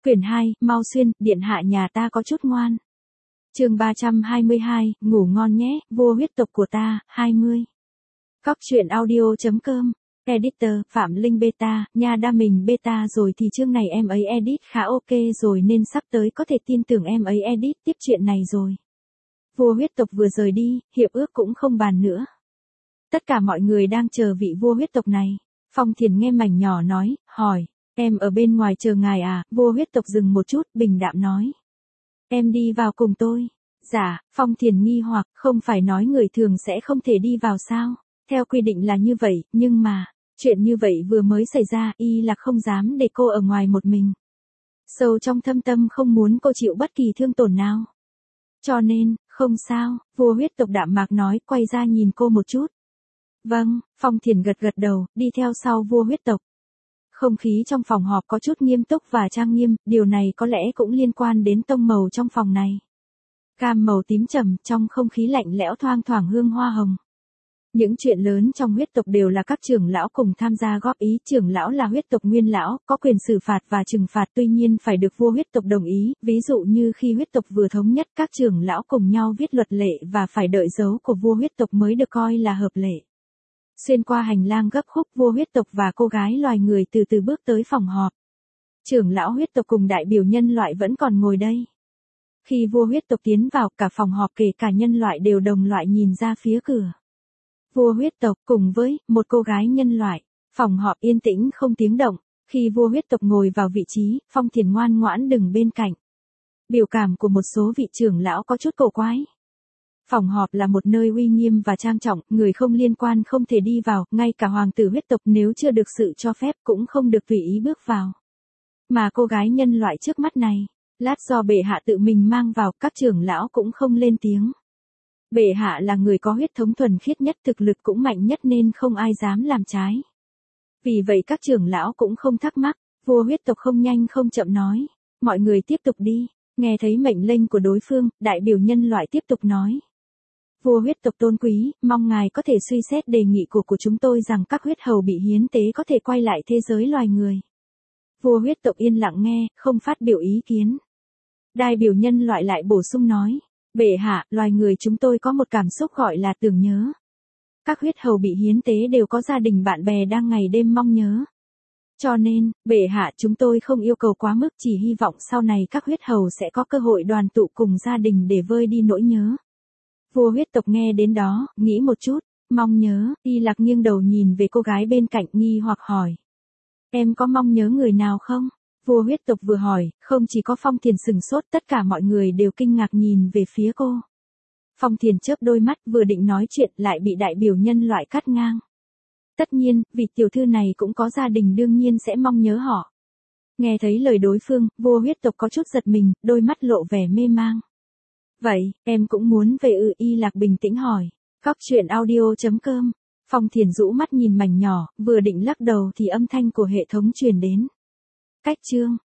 Quyển 2, Mau Xuyên, điện hạ nhà ta có chút ngoan. Chương 322, ngủ ngon nhé, vua huyết tộc của ta, 20. Cóc truyện audio.com. Editor, Phạm Linh Beta, nha đa mình beta rồi thì chương này em ấy edit khá ok rồi nên sắp tới có thể tin tưởng em ấy edit tiếp chuyện này rồi. Vua huyết tộc vừa rời đi, hiệp ước cũng không bàn nữa. Tất cả mọi người đang chờ vị vua huyết tộc này. Phong Thiền nghe mảnh nhỏ nói, hỏi, em ở bên ngoài chờ ngài à, vua huyết tộc dừng một chút, bình đạm nói. Em đi vào cùng tôi. Dạ, Phong Thiền nghi hoặc, không phải nói người thường sẽ không thể đi vào sao? Theo quy định là như vậy, nhưng mà, chuyện như vậy vừa mới xảy ra, y là không dám để cô ở ngoài một mình. Sâu trong thâm tâm không muốn cô chịu bất kỳ thương tổn nào. Cho nên, không sao, vua huyết tộc đạm mạc nói, quay ra nhìn cô một chút. Vâng, Phong Thiền gật gật đầu, đi theo sau vua huyết tộc. Không khí trong phòng họp có chút nghiêm túc và trang nghiêm, điều này có lẽ cũng liên quan đến tông màu trong phòng này. Cam màu tím trầm, trong không khí lạnh lẽo thoang thoảng hương hoa hồng. Những chuyện lớn trong huyết tộc đều là các trưởng lão cùng tham gia góp ý, trưởng lão là huyết tộc nguyên lão, có quyền xử phạt và trừng phạt tuy nhiên phải được vua huyết tộc đồng ý, ví dụ như khi huyết tộc vừa thống nhất các trưởng lão cùng nhau viết luật lệ và phải đợi dấu của vua huyết tộc mới được coi là hợp lệ. Xuyên qua hành lang gấp khúc, vua huyết tộc và cô gái loài người từ từ bước tới phòng họp. Trưởng lão huyết tộc cùng đại biểu nhân loại vẫn còn ngồi đây. Khi vua huyết tộc tiến vào, cả phòng họp kể cả nhân loại đều đồng loạt nhìn ra phía cửa. Vua huyết tộc cùng với một cô gái nhân loại. Phòng họp yên tĩnh không tiếng động. Khi vua huyết tộc ngồi vào vị trí, Phong Thiền ngoan ngoãn đứng bên cạnh. Biểu cảm của một số vị trưởng lão có chút cổ quái. Phòng họp là một nơi uy nghiêm và trang trọng, người không liên quan không thể đi vào, ngay cả hoàng tử huyết tộc nếu chưa được sự cho phép cũng không được tùy ý bước vào. Mà cô gái nhân loại trước mắt này, lát do bệ hạ tự mình mang vào, các trưởng lão cũng không lên tiếng. Bệ hạ là người có huyết thống thuần khiết nhất, thực lực cũng mạnh nhất nên không ai dám làm trái. Vì vậy các trưởng lão cũng không thắc mắc, vua huyết tộc không nhanh không chậm nói, mọi người tiếp tục đi. Nghe thấy mệnh lệnh của đối phương, đại biểu nhân loại tiếp tục nói. Vua huyết tộc tôn quý, mong ngài có thể suy xét đề nghị của chúng tôi rằng các huyết hầu bị hiến tế có thể quay lại thế giới loài người. Vua huyết tộc yên lặng nghe, không phát biểu ý kiến. Đại biểu nhân loại lại bổ sung nói, bệ hạ, loài người chúng tôi có một cảm xúc gọi là tưởng nhớ. Các huyết hầu bị hiến tế đều có gia đình bạn bè đang ngày đêm mong nhớ. Cho nên, bệ hạ chúng tôi không yêu cầu quá mức, chỉ hy vọng sau này các huyết hầu sẽ có cơ hội đoàn tụ cùng gia đình để vơi đi nỗi nhớ. Vua huyết tộc nghe đến đó, nghĩ một chút, mong nhớ, Y Lạc nghiêng đầu nhìn về cô gái bên cạnh nghi hoặc hỏi. Em có mong nhớ người nào không? Vua huyết tộc vừa hỏi, không chỉ có Phong Thiền sừng sốt, tất cả mọi người đều kinh ngạc nhìn về phía cô. Phong Thiền chớp đôi mắt vừa định nói chuyện lại bị đại biểu nhân loại cắt ngang. Tất nhiên, vị tiểu thư này cũng có gia đình đương nhiên sẽ mong nhớ họ. Nghe thấy lời đối phương, vua huyết tộc có chút giật mình, đôi mắt lộ vẻ mê mang. Vậy, em cũng muốn về ư? Y Lạc bình tĩnh hỏi. Cóc truyện audio.com. Phong Thiền rũ mắt nhìn mảnh nhỏ, vừa định lắc đầu thì âm thanh của hệ thống truyền đến. Cách chương.